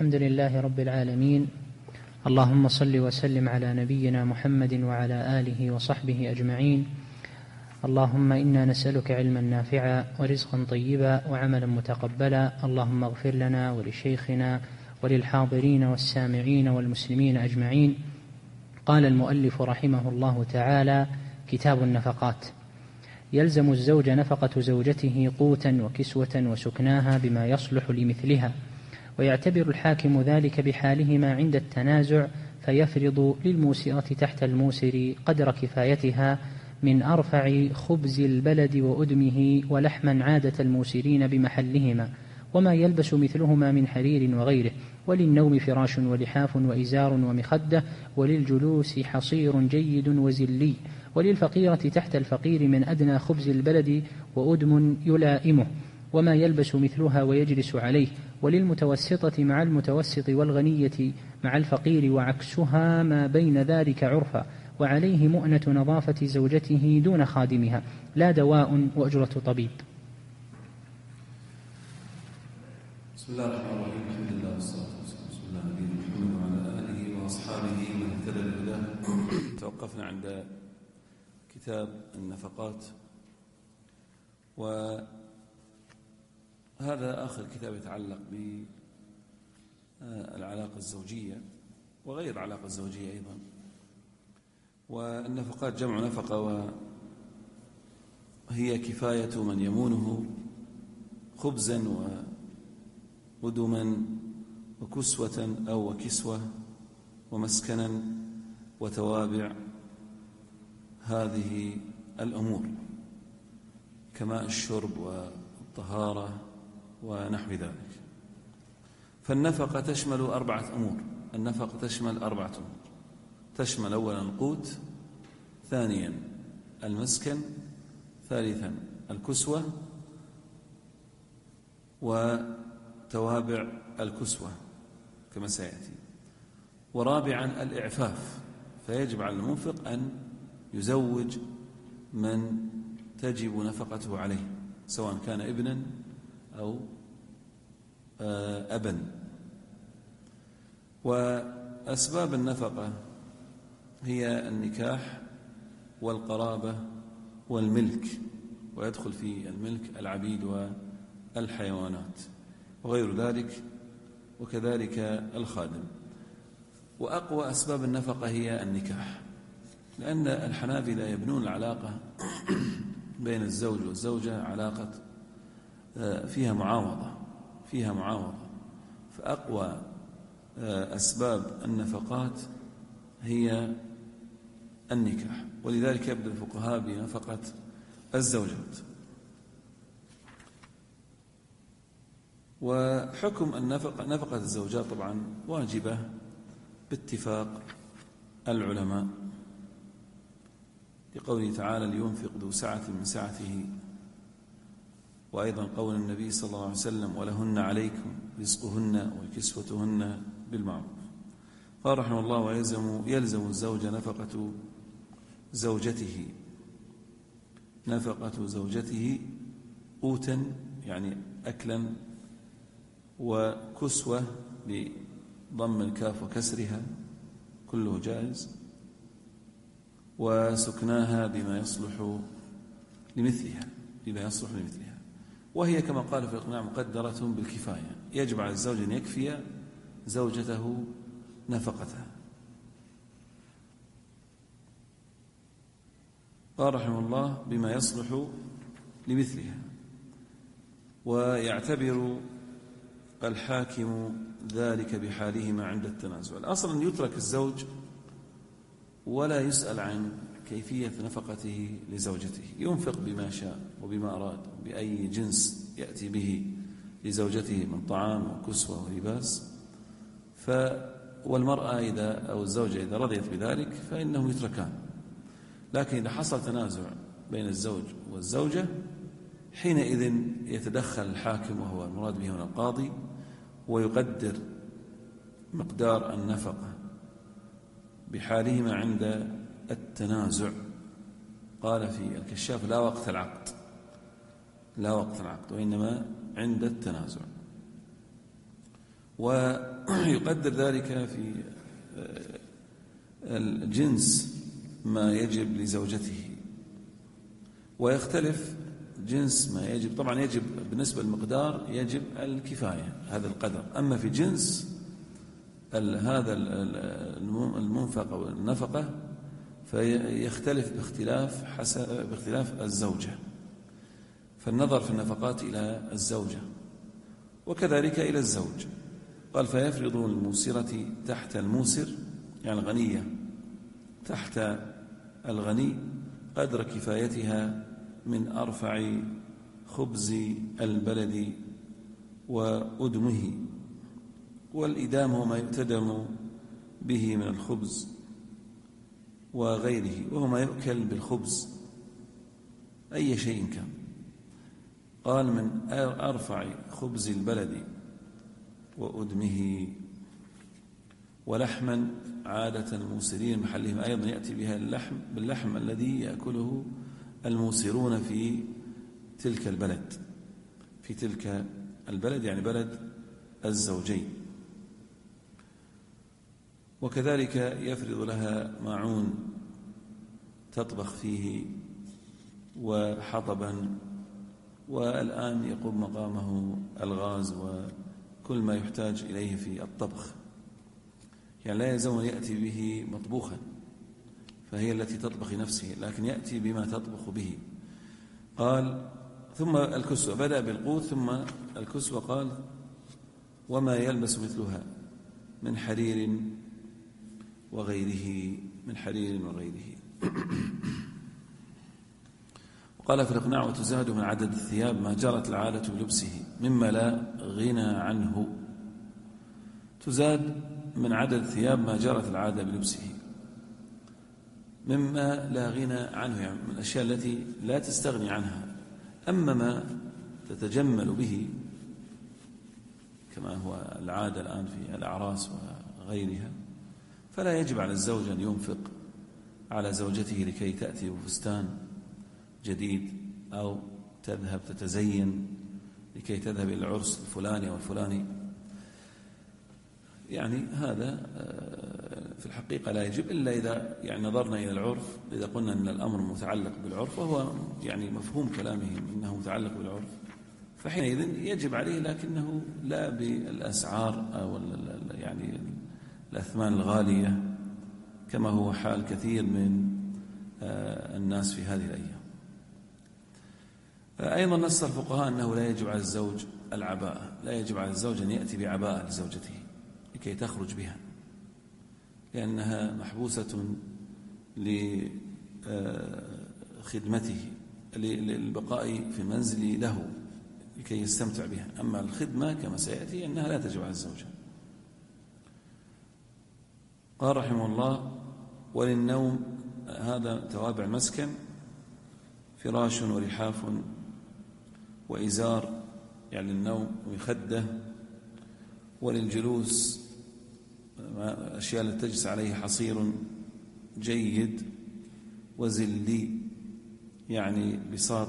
الحمد لله رب العالمين، اللهم صل وسلم على نبينا محمد وعلى آله وصحبه أجمعين. اللهم إنا نسألك علما نافعا ورزقا طيبا وعملا متقبلا. اللهم اغفر لنا ولشيخنا وللحاضرين والسامعين والمسلمين أجمعين. قال المؤلف رحمه الله تعالى: كتاب النفقات. يلزم الزوج نفقة زوجته قوتا وكسوة وسكناها بما يصلح لمثلها، ويعتبر الحاكم ذلك بحالهما عند التنازع، فيفرض للموسرة تحت الموسر قدر كفايتها من أرفع خبز البلد وأدمه ولحما عادة الموسرين بمحلهما، وما يلبس مثلهما من حرير وغيره، وللنوم فراش ولحاف وإزار ومخدة، وللجلوس حصير جيد وزلي، وللفقيرة تحت الفقير من أدنى خبز البلد وأدم يلائمه وما يلبس مثلها ويجلس عليه، وللمتوسطة مع المتوسط والغنية مع الفقير وعكسها ما بين ذلك عرفا، وعليه مؤنة نظافة زوجته دون خادمها، لا دواء وأجرة طبيب. بسم الله الرحمن الرحيم. الحمد لله والصلاة والسلام على رسول الله نبينا محمد وعلى آله وأصحابه من اهتدى بهداه. توقفنا عند كتاب النفقات، وهذا آخر كتاب يتعلق بالعلاقة الزوجية وغير العلاقة الزوجية أيضا. والنفقات جمع نفقة، وهي كفاية من يمونه خبزا ودما وكسوة أو وكسوة ومسكنا وتوابع هذه الأمور كماء الشرب والطهارة ونحو ذلك. فالنفقة تشمل 4 أمور. النفقة تشمل 4 أمور. تشمل أولا القوت، ثانيا المسكن، ثالثا الكسوة وتوابع الكسوة كما سيأتي، ورابعا الإعفاف، فيجب على المنفق أن يزوج من تجب نفقته عليه سواء كان ابنا أو أبا. وأسباب النفقة هي النكاح والقرابة والملك، ويدخل في الملك العبيد والحيوانات وغير ذلك، وكذلك الخادم. وأقوى أسباب النفقة هي النكاح، لأن الحنابلة يبنون العلاقة بين الزوج والزوجة علاقة فيها معاوضة. فأقوى أسباب النفقات هي النكاح، ولذلك يبدأ الفقهاء بنفقة الزوجات. وحكم نفقة الزوجات طبعا واجبة باتفاق العلماء، لقوله تعالى: لينفق ذو سعة من سعته، وأيضا قول النبي صلى الله عليه وسلم: ولهن عليكم رزقهن وكسوتهن بالمعروف. قال رحمه الله: ويلزم الزوج نفقة زوجته قوتا يعني أكلا، وكسوة بضم الكاف وكسرها كله جائز، وسكناها بما يصلح لمثلها، وهي كما قال في الإقناع مقدرة بالكفاية. يجب على الزوج أن يكفي زوجته نفقتها. قال رحمه الله: بما يصلح لمثلها، ويعتبر الحاكم ذلك بحالهما عند التنازع. الأصل أن يترك الزوج ولا يسأل عن كيفية نفقته لزوجته، ينفق بما شاء وبما أراد، بأي جنس يأتي به لزوجته من طعام وكسوة ولباس. والمرأة أو الزوجة إذا رضيت بذلك فإنهم يتركان. لكن إذا حصل تنازع بين الزوج والزوجة حينئذ يتدخل الحاكم، وهو المراد به هنا القاضي، ويقدر مقدار النفقة بحالهما عند التنازع. قال في الكشاف: لا وقت العقد، وإنما عند التنازع. ويقدر ذلك في الجنس ما يجب لزوجته، ويختلف جنس ما يجب. طبعا يجب بالنسبة للمقدار يجب الكفاية، هذا القدر. أما في جنس هذا المنفق أو النفقة فيختلف باختلاف الزوجة، فالنظر في النفقات إلى الزوجة وكذلك إلى الزوج. قال فيفرض الموسرة تحت الموسر، يعني الغنية تحت الغني، قدر كفايتها من أرفع خبز البلد وأدمه. والإدام هو ما يؤتدم به من الخبز وغيره، وهو ما يؤكل بالخبز أي شيء كان. قال من أرفع خبز البلد وأدمه. ولحما عادة الموسرين محلهم أيضا يأتي بها باللحم الذي يأكله الموسرون في تلك البلد يعني بلد الزوجين. وكذلك يفرض لها معون تطبخ فيه وحطبا، والآن يقوم مقامه الغاز وكل ما يحتاج إليه في الطبخ، يعني لا يلزم أن يأتي به مطبوخا، فهي التي تطبخ نفسه، لكن يأتي بما تطبخ به. قال ثم الكسوة، بدأ بالقوت ثم الكسوة. قال وما يلبس مثلها من حرير وغيره. وقال في الإقناع وتزاد من عدد الثياب ما جرت العادة بلبسه مما لا غنى عنه. تزاد من عدد الثياب ما جرت العادة بلبسه مما لا غنى عنه، يعني من الأشياء التي لا تستغني عنها. أما ما تتجمل به كما هو العادة الآن في الأعراس وغيرها، فلا يجب على الزوج أن ينفق على زوجته لكي تأتي بفستان جديد أو تذهب تتزين لكي تذهب إلى العرس الفلاني أو الفلاني. يعني هذا في الحقيقة لا يجب، إلا إذا يعني نظرنا إلى العرف. إذا قلنا أن الأمر متعلق بالعرف وهو يعني مفهوم كلامهم أنه متعلق بالعرف، فحينئذ يجب عليه، لكنه لا بالأسعار أو يعني الأثمان الغالية كما هو حال كثير من الناس في هذه الأيام. أيضا نص الفقهاء أنه لا يجب على الزوج العباءة، لا يجب على الزوج أن يأتي بعباءة لزوجته لكي تخرج بها، لأنها محبوسة لخدمته للبقاء في منزل له لكي يستمتع بها. أما الخدمة كما سيأتي أنها لا تجب على الزوجة. قال رحمه الله وللنوم، هذا توابع المسكن، فراش ورحاف وإزار يعني النوم ومخدة. وللجلوس أشياء التي تجلس عليه حصير جيد، وزلي يعني بساط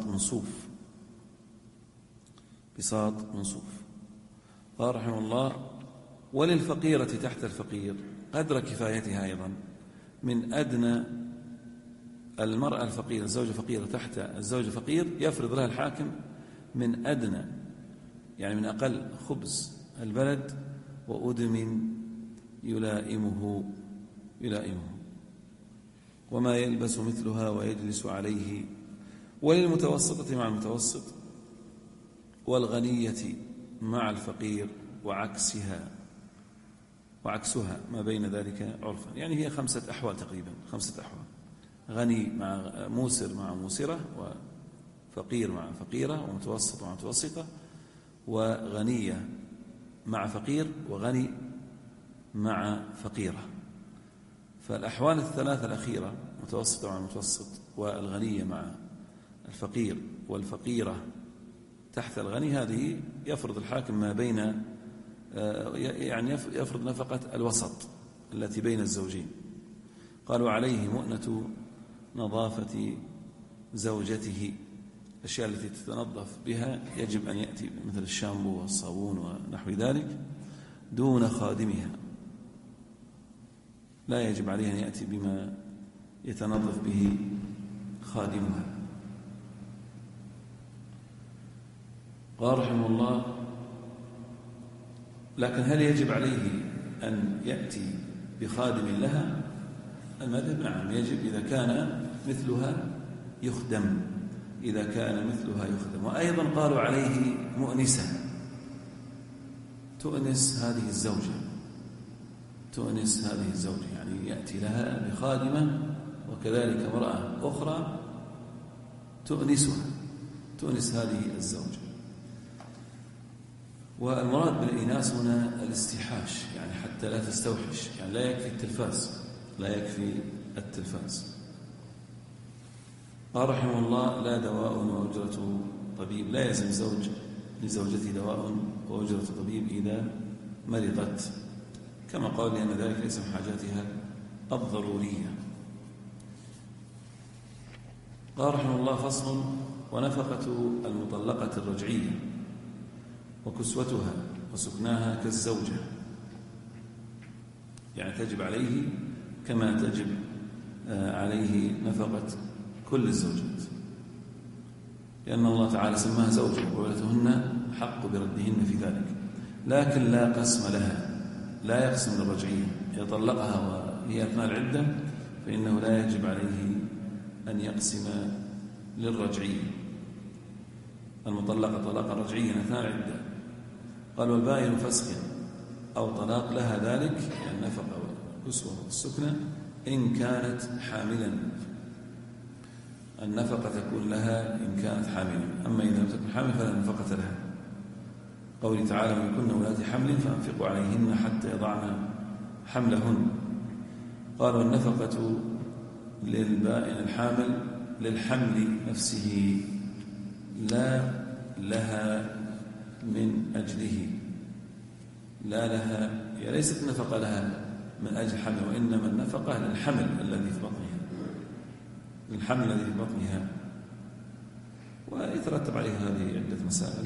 منصوف. قال رحمه الله وللفقيرة تحت الفقير قدر كفايتها أيضا من أدنى المرأة الفقيرة، الزوجة فقيرة تحت الزوج فقير، يفرض لها الحاكم من أدنى يعني من أقل خبز البلد وأدم يلائمه وما يلبس مثلها ويجلس عليه. وللمتوسطة مع المتوسط، والغنية مع الفقير وعكسها ما بين ذلك عرفا. يعني هي 5 أحوال تقريبا، 5 أحوال: غني مع موسر مع موسرة، وفقير مع فقيرة، ومتوسط مع متوسطة، وغنية مع فقير، وغني مع فقيرة. فالأحوال الثلاثة الأخيرة، متوسطة مع المتوسط، والغنية مع الفقير، والفقيرة تحت الغني، هذه يفرض الحاكم ما بين يعني يفرض نفقة الوسط التي بين الزوجين. قالوا عليه مؤنة نظافة زوجته، الأشياء التي تتنظف بها يجب أن يأتي مثل الشامبو والصابون ونحو ذلك. دون خادمها، لا يجب عليه أن يأتي بما يتنظف به خادمها. قال رحمه الله: لكن هل يجب عليه أن يأتي بخادم لها؟ المذهب نعم يجب إذا كان مثلها يخدم، إذا كان مثلها يخدم. وأيضا قالوا عليه مؤنسة، تؤنس هذه الزوجة، تؤنس هذه الزوجة، يعني يأتي لها بخادمة وكذلك امرأة أخرى تؤنسها، تؤنس هذه الزوجة. والمراد بالإناس هنا الاستيحاش، يعني حتى لا تستوحش، يعني لا يكفي التلفاز، لا يكفي التلفاز. قال رحمه الله: لا دواء وأجرة طبيب، لا يلزم زوج لزوجته دواء وأجرة طبيب إذا مرضت، كما قال لأن ذلك ليس من حاجاتها الضرورية. قال رحمه الله: فصل: ونفقة المطلقة الرجعية وكسوتها وسكناها كالزوجة، يعني تجب عليه كما تجب عليه نفقة كل الزوجات، لأن الله تعالى سماها زوجة وولتهن حق بردهن في ذلك، لكن لا قسم لها، لا يقسم للرجعية. إذا طلقها وهي أثناء العدة فإنه لا يجب عليه أن يقسم للرجعية، المطلقة طلاقا رجعيا أثناء العدة. قال: والبائن فسخ أو طلاق لها ذلك، يعني النفقة والكسوة والسكنة إن كانت حاملا، النفقة تكون لها إن كانت حاملا، أما إذا لم تكن حامل فلا نفقة لها. قوله تعالى: وإن كن أولاد حمل فأنفقوا عليهن حتى يضعن حملهن. قال: والنفقة للبائن الحامل للحمل نفسه، لا لها من أجله، لا لها، يعني ليست النفقة لها من أجل حمل، وإنما النفقة للحمل الذي في بطنها، للحمل الذي في بطنها. ويترتب عليه هذه عدة مسائل.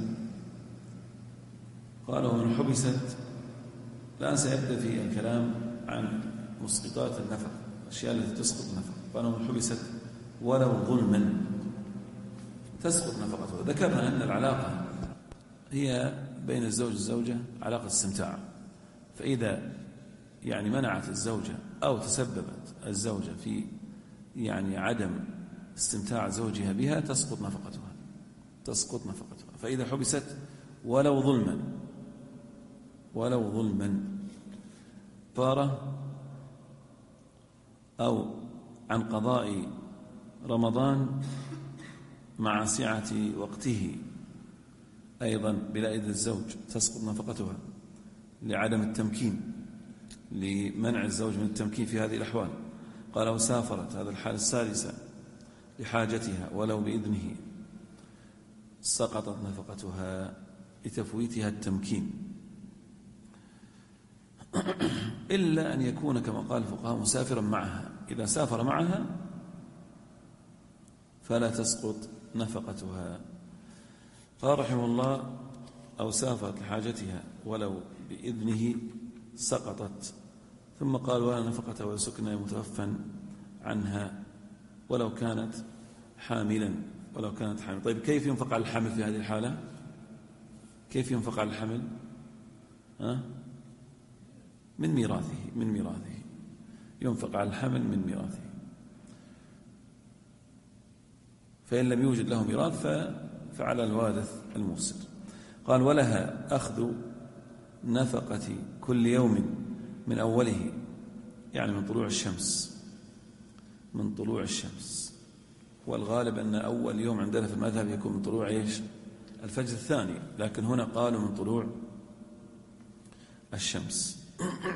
قال: ومن حبست، الآن سيبدأ في الكلام عن مسقطات النفقة، الأشياء التي تسقط النفقة. قال: ومن حبست ولو ظلما تسقط نفقته. ذكرنا أن العلاقة هي بين الزوج والزوجة علاقة استمتاع، فإذا يعني منعت الزوجة أو تسببت الزوجة في يعني عدم استمتاع زوجها بها تسقط نفقتها، تسقط نفقتها. فإذا حبست ولو ظلما، ولو ظلما فارة أو عن قضاء رمضان مع سعة وقته، أيضا بلا إذن الزوج تسقط نفقتها لعدم التمكين، لمنع الزوج من التمكين في هذه الأحوال. قال: وسافرت، هذا الحالة السادسة، لحاجتها ولو بإذنه سقطت نفقتها لتفويتها التمكين، إلا أن يكون كما قال الفقهاء مسافرا معها. إذا سافر معها فلا تسقط نفقتها. قال رحمه الله: أو سافرت لحاجتها ولو بإذنه سقطت. ثم قال: ولا نفقة ولا سكنى متوفى عنها ولو كانت حاملا، ولو كانت حاملا. طيب كيف ينفق على الحمل في هذه الحالة؟ كيف ينفق على الحمل؟ من ميراثه، من ميراثه ينفق على الحمل من ميراثه. فإن لم يوجد له ميراث فعلى الوارث الموصل. قال: ولها أخذ نفقة كل يوم من أوله، يعني من طلوع الشمس، من طلوع الشمس. والغالب أن أول يوم عندنا في المذهب يكون من طلوع الفجر الثاني، لكن هنا قالوا من طلوع الشمس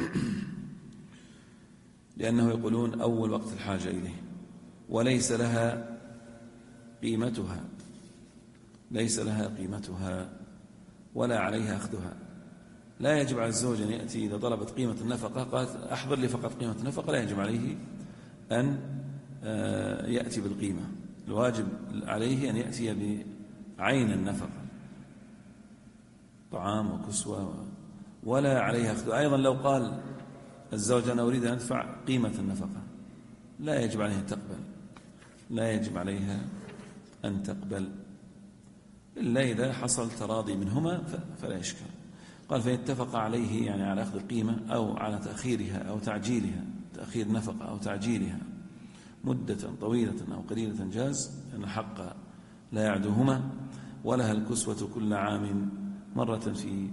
لأنه يقولون أول وقت الحاجة إليه. وليس لها قيمتها، ليس لها قيمتها ولا عليها أخذها. لا يجب على الزوج أن يأتي إذا طلبت قيمة النفقة قالت أحضر لي فقط قيمة النفقة، لا يجب عليه أن يأتي بالقيمة. الواجب عليه أن يأتي بعين النفقة، طعام وكسوة ولا عليها أخذ. أيضا لو قال الزوج أنا أريد أن أدفع قيمة النفقة، لا يجب عليها أن تقبل، لا يجب عليها أن تقبل إلا إذا حصل تراضي منهما فلا إشكال. قال فإن اتفق عليه يعني على أخذ القيمة أو على تأخيرها أو تعجيلها، تأخير نفقة أو تعجيلها مدة طويلة أو قليلة جاز، لأن حق لا يعدوهما. ولها الكسوة كل عام مرة في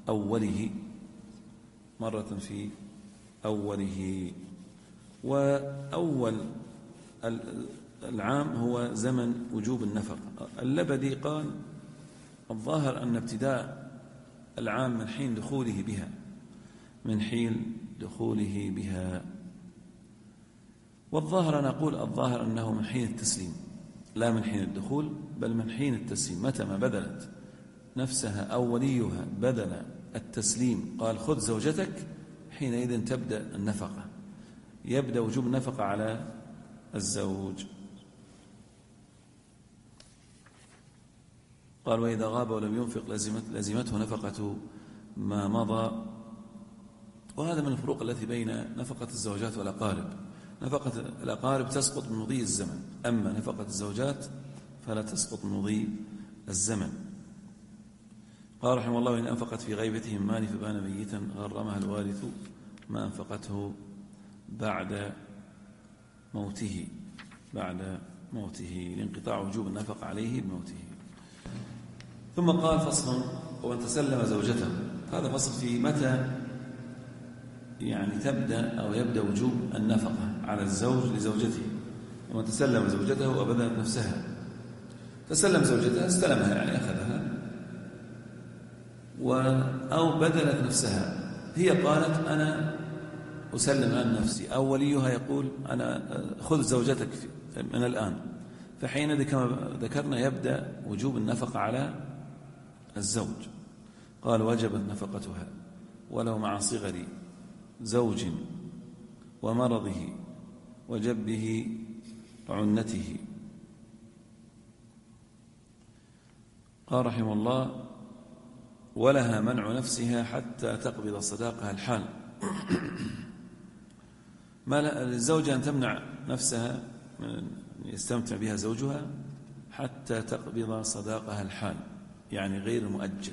أوله. وأول العام هو زمن وجوب النفقة. اللبدي قال الظاهر أن ابتداء العام من حين دخوله بها، والظاهر أنا أقول الظاهر أنه من حين التسليم، لا من حين الدخول بل من حين التسليم. متى ما بذلت نفسها أو وليها بدل التسليم قال خذ زوجتك، حينئذ تبدأ النفقة، يبدأ وجوب النفقة على الزوج. قال وإذا غاب ولم ينفق لزمته نفقة ما مضى. وهذا من الفروق التي بين نفقة الزوجات والأقارب. نفقة الأقارب تسقط من مضي الزمن، أما نفقة الزوجات فلا تسقط من مضي الزمن. قال رحمه الله إن أنفقت في غيبته من مال فبان ميتا غرمها الوارث ما أنفقته بعد موته لانقطاع وجوب النفق عليه بموته. ثم قال فصل ومن تسلم زوجته. هذا فصل في متى يعني تبدأ أو يبدأ وجوب النفقة على الزوج لزوجته. ومن تسلم زوجته وبذلت نفسها، تسلم زوجتها استلمها يعني أخذها، أو بذلت نفسها، هي قالت أنا أسلم عن نفسي، أو وليها يقول أنا خذ زوجتك من الآن، فحين كما ذكرنا يبدأ وجوب النفقة على الزوج. قال وجبت نفقتها ولو مع صغر زوج ومرضه وجبه عنته. قال رحمه الله ولها منع نفسها حتى تقبض صداقها الحال. ما للزوجة أن تمنع نفسها من يستمتع بها زوجها حتى تقبض صداقها الحال، يعني غير مؤجل.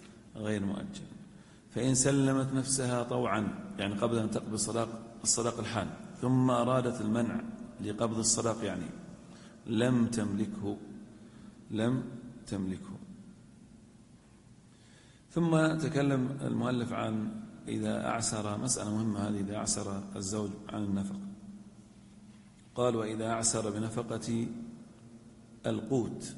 فإن سلمت نفسها طوعا يعني قبل أن تقبض الصداق الحال ثم أرادت المنع لقبض الصداق يعني لم تملكه. ثم تكلم المؤلف عن إذا أعسر، مسألة مهمة هذه، إذا أعسر الزوج عن النفقة. قال وإذا أعسر بنفقة القوت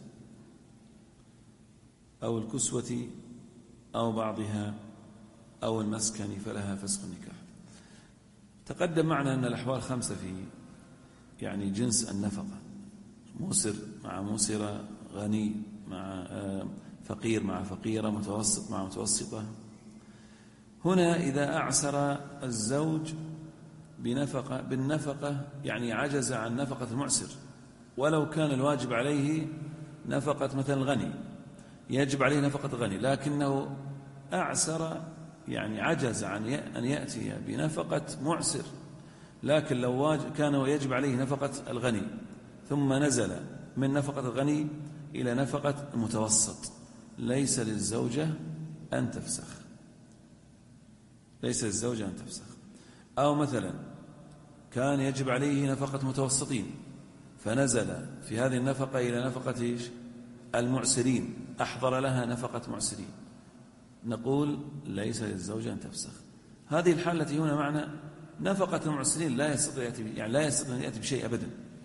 أو الكسوة أو بعضها أو المسكن فلها فسخ النكاح. تقدم معنا أن الأحوال 5 في يعني جنس النفقة: موسر مع موسرة، غني مع فقير مع فقيرة، متوسط مع متوسطة. هنا إذا أعسر الزوج بالنفقة يعني عجز عن نفقة المعسر، ولو كان الواجب عليه نفقة مثلا الغني، يجب عليه نفقة الغني، لكنه أعسر يعني عجز عن أن يأتي بنفقة معسر. لكن لو كان يجب عليه نفقة الغني ثم نزل من نفقة الغني إلى نفقة المتوسط، ليس للزوجة أن تفسخ. أو مثلا كان يجب عليه نفقة متوسطين فنزل في هذه النفقة إلى نفقة المعسرين، أحضر لها نفقة معسرين، نقول ليس للزوجة أن تفسخ. هذه الحالة التي هنا معنا نفقة المعسرين لا يستطيع أن يأتي بشيء أبدا،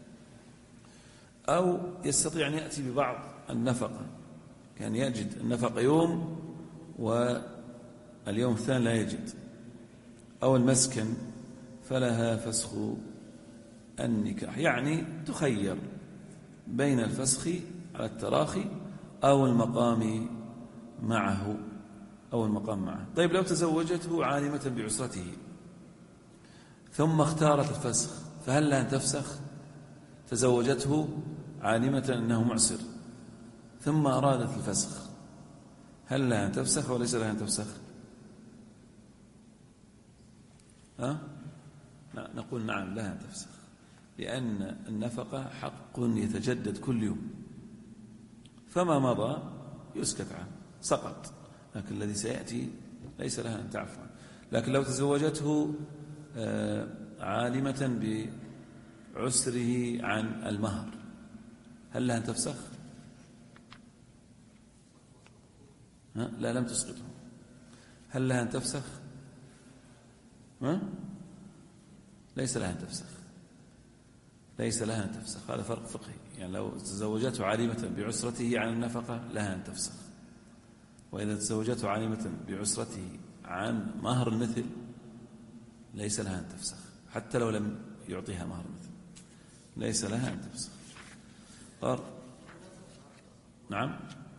أو يستطيع أن يأتي ببعض النفقة، كان يجد النفقة يوم واليوم الثاني لا يجد. أو المسكن فلها فسخ النكاح، يعني تخير بين الفسخ على التراخي أو المقام معه. طيب لو تزوجته عالمة بعسرته ثم اختارت الفسخ فهل لها أن تفسخ؟ تزوجته عالمة أنه معسر ثم أرادت الفسخ، هل لها أن تفسخ وليس لها أن تفسخ؟ نقول نعم لها أن تفسخ، لأن النفقة حق يتجدد كل يوم، فما مضى يسكت عنه سقط، لكن الذي سيأتي ليس لها أن تعفو عنه. لكن لو تزوجته عالمة بعسره عن المهر هل لها أن تفسخ؟ لا، لم تسقطه. هل لها أن تفسخ؟ ليس لها أن تفسخ، ليس لها أن تفسخ. هذا فرق فقهي. يعني لو تزوجته عالمة بعسرته عن النفقة لها أن تفسخ، وإذا تزوجته عالمة بعسرته عن مهر المثل ليس لها أن تفسخ، حتى لو لم يعطيها مهر المثل ليس لها أن تفسخ. نعم.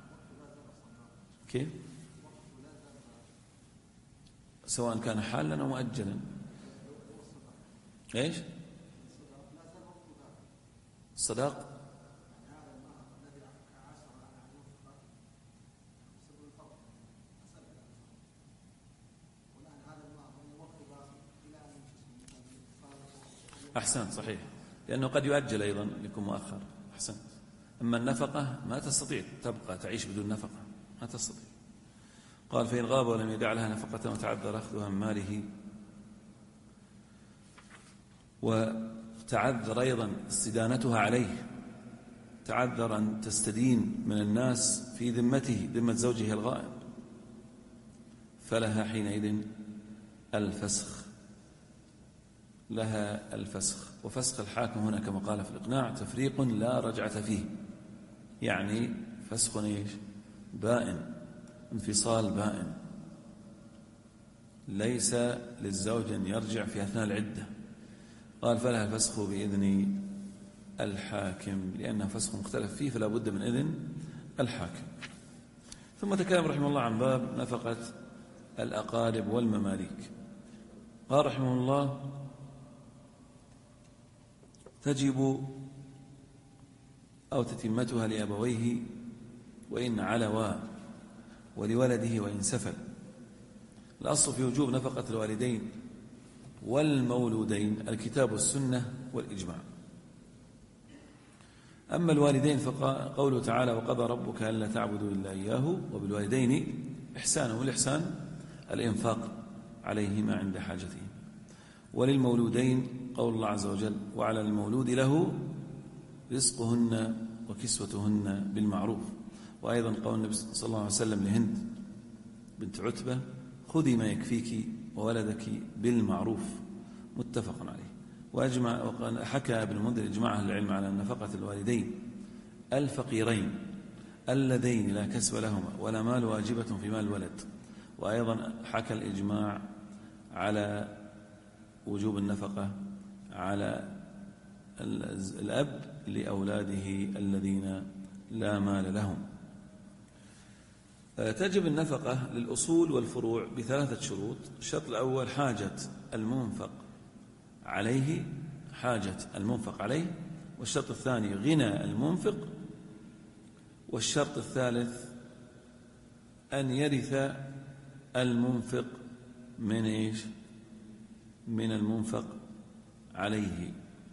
كيف؟ سواء كان حالا أو مؤجلا. إيش؟ الصداق أحسنت، صحيح، لأنه قد يؤجل أيضا يكون مؤخر. أحسنت. أما النفقة ما تستطيع تبقى تعيش بدون نفقة، ما تستطيع. قال فإن غاب ولم يدع لها نفقة وتعذر أخذها من ماله، وتعذر أيضا استدانتها عليه، تعذر أن تستدين من الناس في ذمته، ذمة زوجه الغائب، فلها حينئذ الفسخ، لها الفسخ. وفسخ الحاكم هنا كما قال في الإقناع تفريق لا رجعة فيه، يعني فسخ إيش؟ بائن، انفصال بائن، ليس للزوج أن يرجع في أثناء العدة. قال فلها الفسخ بإذن الحاكم، لأنه فسخ مختلف فيه فلا بد من إذن الحاكم. ثم تكلم رحمه الله عن باب نفقة الأقارب والمماليك. قال رحمه الله تجب أو تتمتها لأبويه وإن علوا، ولولده وإن سفل. الأصل في وجوب نفقة الوالدين والمولودين الكتاب والسنة والإجماع. أما الوالدين فقوله تعالى وقضى ربك ألا تعبدوا إلا إياه وبالوالدين إحسانا، والإحسان الإنفاق عليهما عند حاجتهم. وللمولودين قول الله عز وجل وعلى المولود له رزقهن وكسوتهن بالمعروف. وأيضا قول النبي صلى الله عليه وسلم لهند بنت عتبة خذي ما يكفيك وولدك بالمعروف، متفق عليه. وحكى ابن المنذر إجماع أهل العلم على نفقة الوالدين الفقيرين اللذين لا كسب لهما ولا مال واجبة في مال الولد. وأيضا حكى الإجماع على وجوب النفقة على الأب لأولاده الذين لا مال لهم. تجب النفقة للأصول والفروع بثلاثة شروط. الشرط الأول حاجة المنفق عليه، حاجة المنفق عليه. والشرط الثاني غنى المنفق. والشرط الثالث أن يرث المنفق من إيش؟ من المنفق عليه.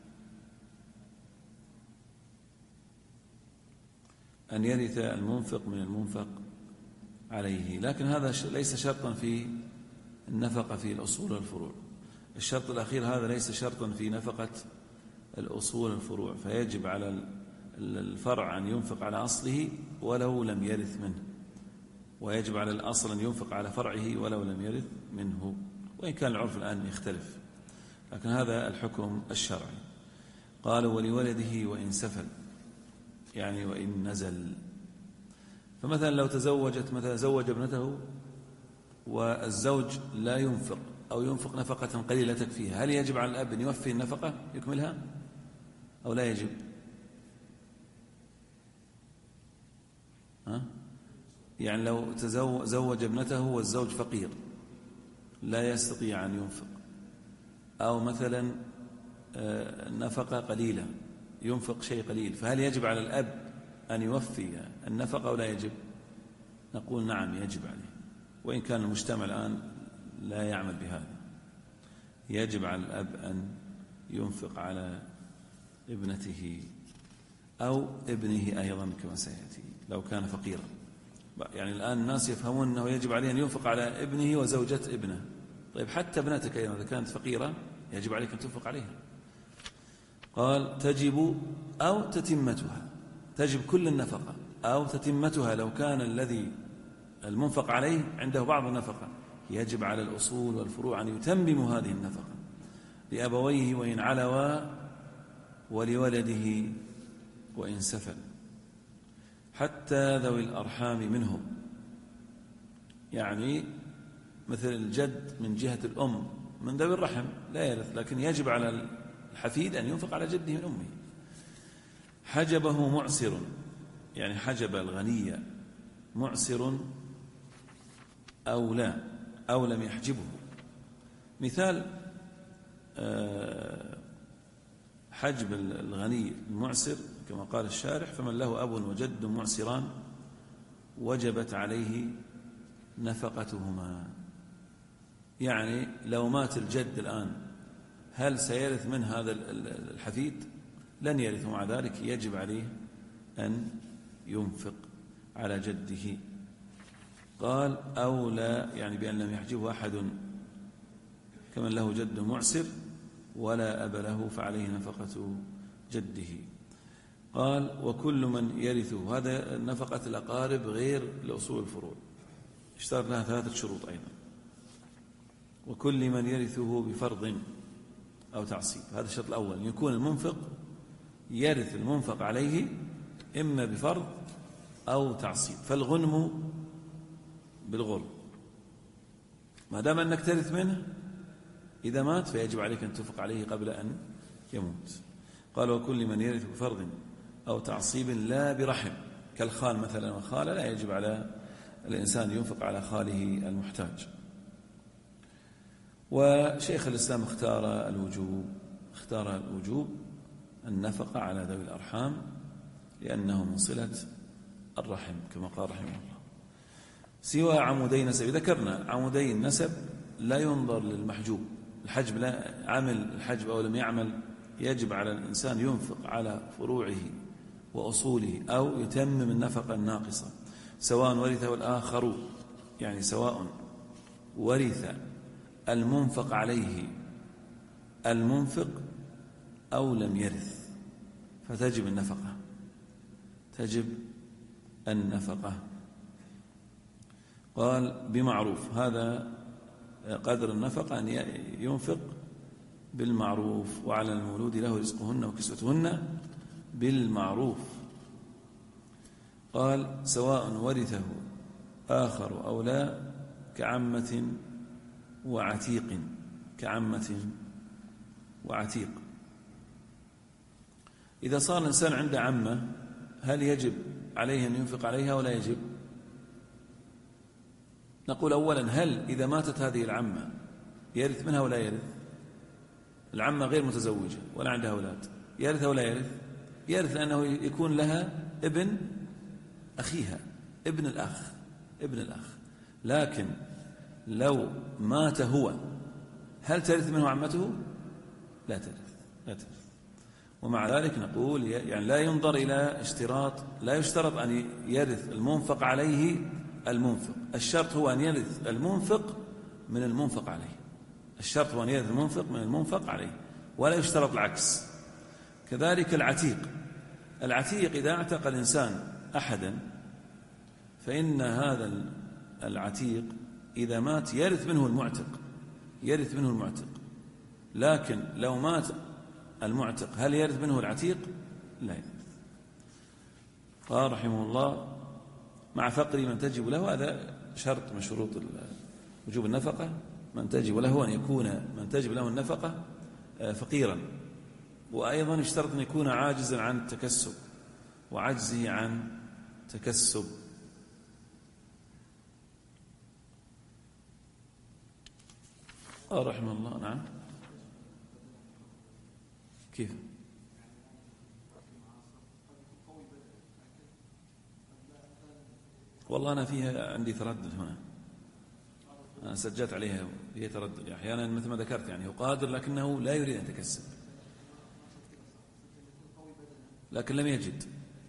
أن يرث المنفق من المنفق عليه. لكن هذا ليس شرطا في النفقة في الأصول والفروع. الشرط الأخير هذا ليس شرطا في نفقة الأصول والفروع، فيجب على الفرع أن ينفق على أصله ولو لم يرث منه، ويجب على الأصل أن ينفق على فرعه ولو لم يرث منه، وإن كان العرف الآن يختلف، لكن هذا الحكم الشرعي. قال ولولده وإن سفل، يعني وإن نزل. فمثلا لو زوج ابنته والزوج لا ينفق أو ينفق نفقة قليلة تكفيها، هل يجب على الأب أن يوفي النفقة يكملها أو لا يجب؟ يعني لو زوج ابنته والزوج فقير لا يستطيع أن ينفق، أو مثلا نفقة قليلة ينفق شيء قليل، فهل يجب على الأب أن يوفي النفقة أو لا يجب؟ نقول نعم يجب عليه، وإن كان المجتمع الآن لا يعمل بهذا. يجب على الأب أن ينفق على ابنته أو ابنه أيضا كما سيأتي لو كان فقيرا. يعني الآن الناس يفهمون أنه يجب عليه أن ينفق على ابنه وزوجة ابنه. طيب حتى ابنتك أيضا إذا كانت فقيرة يجب عليك أن تنفق عليها. قال تجب أو تتمتها، تجب كل النفقة أو تتمتها لو كان الذي المنفق عليه عنده بعض النفقة، يجب على الأصول والفروع أن يتمموا هذه النفقة لأبويه وإن علوا ولولده وإن سفل، حتى ذوي الأرحام منهم، يعني مثل الجد من جهة الأم من ذوي الرحم لا يرث، لكن يجب على الحفيد أن ينفق على جده من أمه. حجبه معسر، يعني حجب الغني معسر أو لا أو لم يحجبه. مثال حجب الغني المعسر كما قال الشارح: فمن له أب وجد معسران وجبت عليه نفقتهما. يعني لو مات الجد الآن هل سيرث من هذا الحفيد؟ لن يرث، مع ذلك يجب عليه أن ينفق على جده. قال أو لا، يعني بأن لم يحجبه أحد كمن له جد معسر ولا أب له فعليه نفقة جده. قال وكل من يرثه، هذا نفقة الأقارب غير الأصول الفروع، اشترط لها 3 شروط أيضا. وكل من يرثه بفرض أو تعصيب، هذا الشرط الأول، يكون المنفق يرث المنفق عليه إما بفرض أو تعصيب. فالغنم بالغرم، ما دام أنك ترث منه إذا مات فيجب عليك أن تنفق عليه قبل أن يموت. قال وكل من يرث بفرض أو تعصيب لا برحم، كالخال مثلا وخالة، لا يجب على الإنسان ينفق على خاله المحتاج. وشيخ الإسلام اختار الوجوب النفقة على ذوي الأرحام لأنه من صلة الرحم كما قال رحمه الله. سوى عمودي نسب، ذكرنا عمودي النسب لا ينظر للمحجوب، الحجب لا عمل الحجب أو لم يعمل، يجب على الإنسان ينفق على فروعه وأصوله أو يتمم النفقة الناقصة، سواء ورثه الآخر، يعني سواء ورث المنفق عليه المنفق أو لم يرث، فتجب النفقة، تجب النفقة. قال بمعروف، هذا قدر النفقة أن ينفق بالمعروف، وعلى المولود له رزقهن وكسوتهن بالمعروف. قال سواء ورثه آخر أو لا، كعمة وعتيق، كعمة وعتيق. إذا صار الإنسان عنده عمة هل يجب عليه أن ينفق عليها ولا يجب؟ نقول أولا هل إذا ماتت هذه العمة يرث منها ولا يرث؟ العمة غير متزوجة ولا عندها أولاد، يرث ولا يرث؟ يرث، لأنه يكون لها ابن أخيها، ابن الأخ. لكن لو مات هو هل ترث منه عمته؟ لا ترث. ومع ذلك نقول يعني لا ينظر إلى اشتراط، لا يشترط أن يرث المنفق عليه المنفق، الشرط هو أن يرث المنفق من المنفق عليه، الشرط هو أن يرث المنفق من المنفق عليه، ولا يشترط العكس. كذلك العتيق إذا اعتق الإنسان أحدا فإن هذا العتيق إذا مات يرث منه المعتق، لكن لو مات المعتق هل يرث منه العتيق؟ لا يرث. قال رحمه الله مع فقر من تجب له، هذا شرط من شروط وجوب النفقة، من تجب له أن يكون من تجب له النفقة فقيرا، وأيضا يشترط أن يكون عاجزا عن التكسب، وعجزه عن تكسب. قال رحمه الله نعم. كيف؟ والله أنا فيها عندي تردد هنا، أنا سجلت عليها هي تردد أحيانا مثل ما ذكرت، يعني هو قادر لكنه لا يريد أن يتكسب، لكن لم يجد.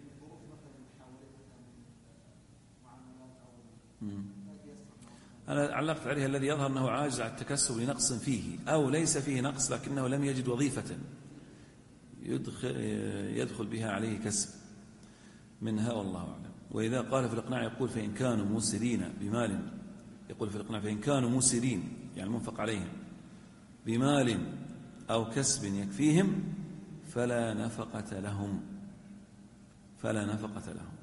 أنا علقت عليها الذي يظهر أنه عاجز عن التكسب لنقص فيه، أو ليس فيه نقص لكنه لم يجد وظيفة يدخل بها عليه كسب منها، والله أعلم. وإذا قال في الإقناع يقول فإن كانوا موسرين بمال، يقول في الإقناع فإن كانوا موسرين يعني منفق عليهم بمال أو كسب يكفيهم فلا نفقة لهم، فلا نفقة لهم.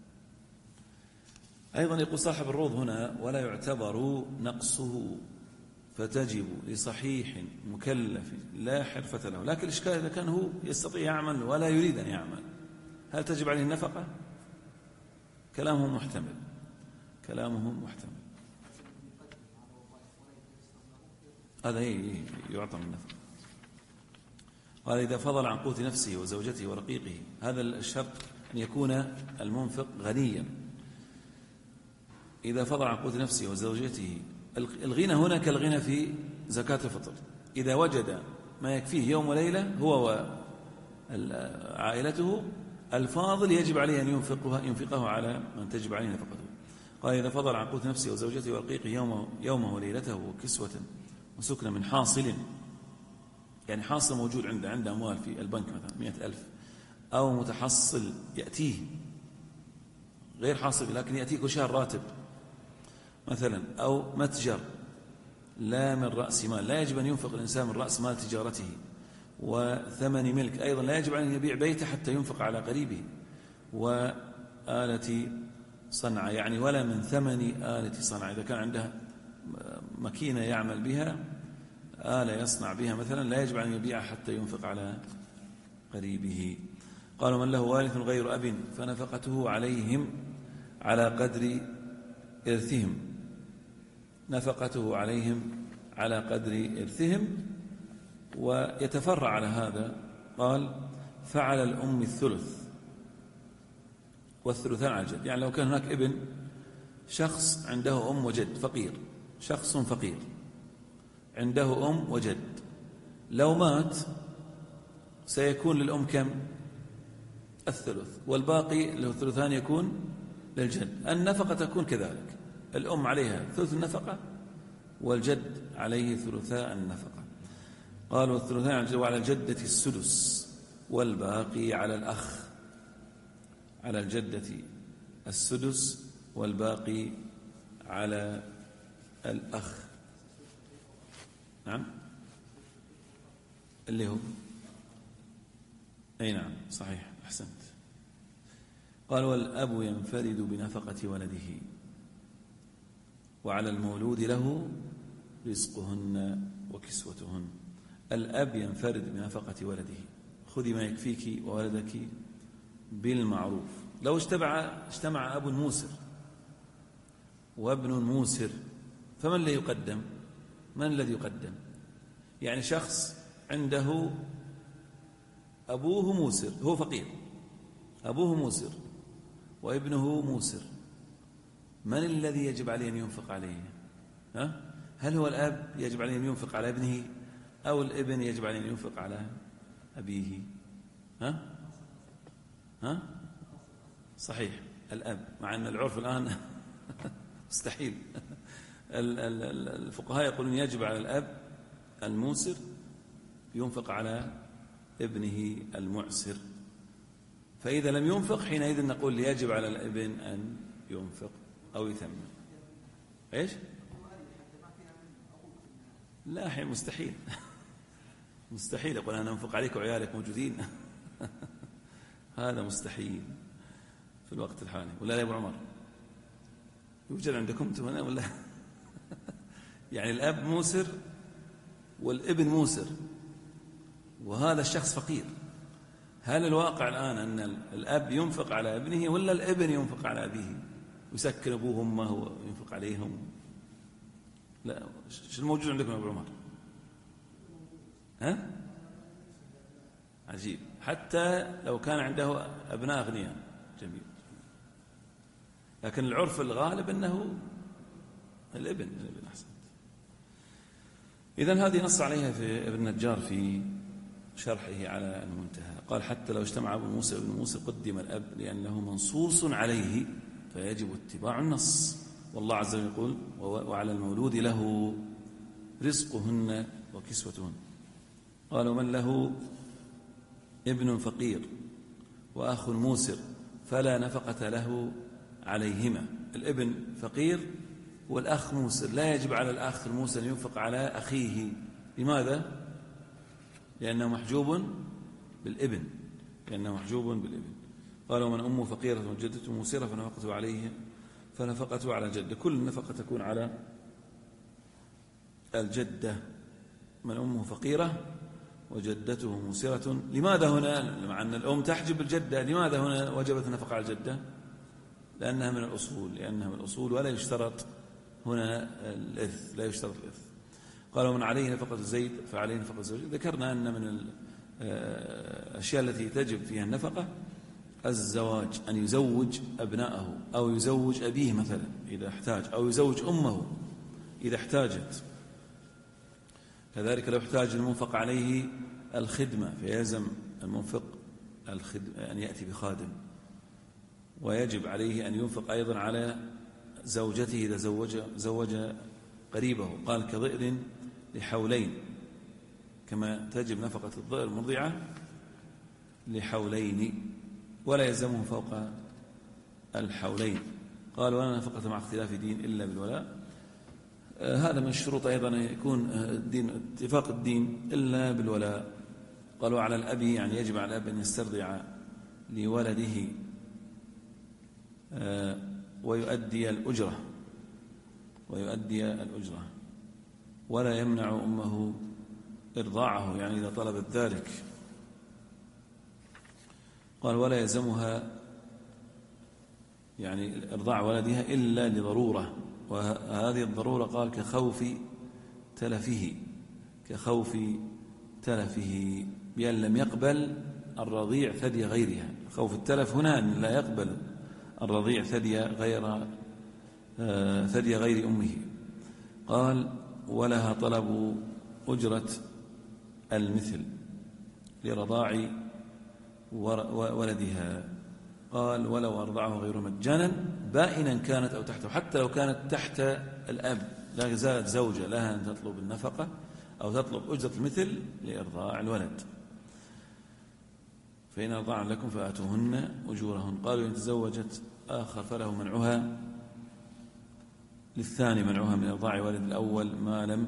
أيضا يقول صاحب الروض هنا ولا يعتبر نقصه، فتجب لصحيح مكلف لا حرفة له. لكن الإشكال إذا كان هو يستطيع يعمل ولا يريد أن يعمل، هل تجب عليه النفقة؟ كلامهم محتمل، كلامهم محتمل. هذا يعطى من النفقة. قال إذا فضل عن قوت نفسه وزوجته ورقيقه، هذا الشرط أن يكون المنفق غنيا. إذا فضل عن قوت نفسه وزوجته، الغنى هنا كالغنى في زكاة الفطر، إذا وجد ما يكفيه يوم وليلة هو وعائلته، الفاضل يجب عليه أن ينفقه على من تجب عليه نفقته. قال إذا فضل عن قوت نفسه وزوجته ورقيقه يومه وليلته وكسوة وسكنة من حاصل، يعني حاصل موجود عنده أموال في البنك مثلا 100,000، أو متحصل يأتيه غير حاصل لكن يأتيه كل شهر راتب مثلا، أو متجر لا من رأس مال، لا يجب أن ينفق الإنسان من رأس مال تجارته، وثمن ملك أيضا لا يجب أن يبيع بيته حتى ينفق على قريبه، وآلة صنعة يعني ولا من ثمن آلة صنعة، إذا كان عنده ماكينة يعمل بها، آلة يصنع بها مثلا، لا يجب أن يبيعها حتى ينفق على قريبه. قالوا من له وارث غير أب فنفقته عليهم على قدر إرثهم، نفقته عليهم على قدر إرثهم. ويتفرع على هذا قال فعلى الأم الثلث والثلثان على الجد، يعني لو كان هناك ابن، شخص عنده أم وجد فقير، شخص فقير عنده أم وجد، لو مات سيكون للأم كم؟ الثلث، والباقي له الثلثان يكون للجد. النفقة تكون كذلك، الأم عليها ثلث النفقة والجد عليه ثلثاء النفقة. قالوا الثلثان على الجدة السدس والباقي على الأخ، على الجدة السدس والباقي على الأخ. نعم اللي هو أي نعم صحيح أحسنت. قال والأب ينفرد بنفقة ولده، وعلى المولود له رزقهن وكسوتهن. الأب ينفرد بنفقة ولده، خذي ما يكفيك وولدك بالمعروف. لو اجتمع أب موسر وابن موسر، فمن الذي يقدم؟ من الذي يقدم؟ يعني شخص عنده أبوه موسر، هو فقير، أبوه موسر وابنه موسر، من الذي يجب عليه أن ينفق عليه؟ هل هو الأب يجب عليه أن ينفق على ابنه، أو الابن يجب عليه أن ينفق على أبيه؟ صحيح الأب، مع أن العرف الآن مستحيل. الفقهاء يقولون يجب على الأب الموسر ينفق على ابنه المعسر، فإذا لم ينفق حينئذ نقول يجب على الابن أن ينفق أو يثمن. إيش؟ لا حين مستحيل. مستحيل يقول أنا أنفق عليك وعيالك موجودين. هذا مستحيل في الوقت الحالي، ولا يا أبو عمر يوجد عندكم هنا ولا؟ يعني الأب موسر والابن موسر وهذا الشخص فقير، هل الواقع الآن أن الأب ينفق على ابنه ولا الابن ينفق على أبيه ويسكن أبوه وأمه وينفق عليهم؟ لا، شو الموجود عندكم يا أبو عمر؟ عجيب، حتى لو كان عنده أبناء أغنياء جميل، لكن العرف الغالب أنه الابن أحسن. إذن هذه نص عليها في ابن النجار في شرحه على المنتهى. قال حتى لو اجتمع أبو موسى وابن موسى قدم الأب لأنه منصوص عليه فيجب اتباع النص. والله عز وجل يقول وعلى المولود له رزقهن وكسوتهن. قال ومن له ابن فقير وأخ موسر فلا نفقة له عليهما. الابن فقير والأخ موسر، لا يجب على الأخ الموسر أن ينفق على أخيه. لماذا؟ لأنه محجوب بالابن، قال ومن أمه فقيرة وجدته موسرة فنفقته على الجدة. كل النفقة تكون على الجدة. من أمه فقيرة وجدته موسرة. لماذا هنا مع أن الأم تحجب الجدة، لماذا هنا وجبت النفقة على الجدة؟ لأنها من الأصول ولا يشترط هنا الإرث، لا يشترط الإرث. قال ومن عليه نفقة زيد فعليه نفقة زوج. ذكرنا أن من الأشياء التي تجب فيها النفقة الزواج، أن يزوج أبنائه أو يزوج أبيه مثلا إذا احتاج، أو يزوج أمه إذا احتاجت. كذلك لو احتاج المنفق عليه الخدمة فيلزم المنفق أن يأتي بخادم. ويجب عليه أن ينفق أيضا على زوجته إذا زوج قريبه. قال كضئر لحولين، كما تجب نفقة الضئر المرضعة لحولين ولا يلزمه فوق الحولين. قال ولا نفقة مع اختلاف دين إلا بالولاء. هذا من الشروط أيضا يكون اتفاق الدين إلا بالولاء. قالوا على الأب، يعني يجب على الأب أن يسترضع لولده ويؤدي الأجرة ولا يمنع أمه إرضاعه، يعني إذا طلبت ذلك. قال ولا يلزمها يعني إرضاع ولدها إلا لضرورة، وهذه الضرورة قال كخوف تلفه بأن لم يقبل الرضيع ثدي غيرها. خوف التلف هنا أن لا يقبل الرضيع ثدي غير أمه. قال ولها طلب أجرة المثل لرضاع ولدها. قال ولو أرضعه غير مجانا بائنا كانت أو تحته، حتى لو كانت تحت الأب لا زالت زوجة لها أن تطلب النفقة أو تطلب أجرة المثل لإرضاع الولد. فإن أرضعن لكم فآتوهن أجورهن. قالوا إن تزوجت آخر فله منعها، للثاني منعها من إرضاع ولد الأول ما لم